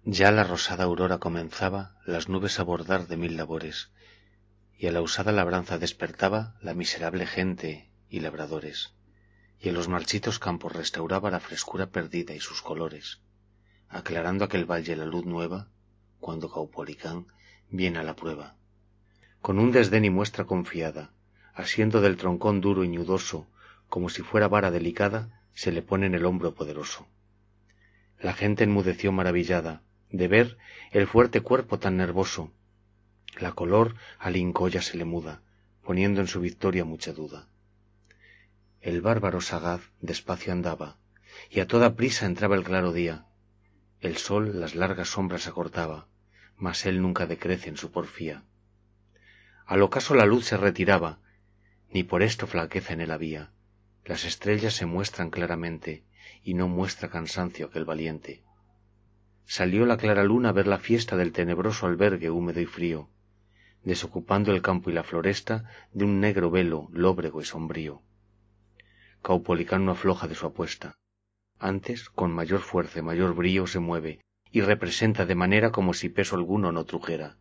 Ya la rosada aurora comenzaba las nubes a bordar de mil labores, y a la usada labranza despertaba la miserable gente y labradores, y en los marchitos campos restauraba la frescura perdida y sus colores, aclarando aquel valle la luz nueva, cuando Caupolicán viene a la prueba. Con un desdén y muestra confiada, asiendo del troncón duro y ñudoso, como si fuera vara delicada, se le pone en el hombro poderoso. La gente enmudeció maravillada de ver el fuerte cuerpo tan nervoso. La color al Incoya se le muda, poniendo en su victoria mucha duda. El bárbaro sagaz despacio andaba, y a toda prisa entraba el claro día. El sol las largas sombras acortaba, mas él nunca decrece en su porfía. Al ocaso la luz se retiraba, ni por esto flaqueza en él había. Las estrellas se muestran claramente, y no muestra cansancio aquel valiente. Salió la clara luna a ver la fiesta del tenebroso albergue húmedo y frío, desocupando el campo y la floresta de un negro velo lóbrego y sombrío. Caupolicán no afloja de su apuesta. Antes, con mayor fuerza y mayor brío se mueve, y representa de manera como si peso alguno no trujera.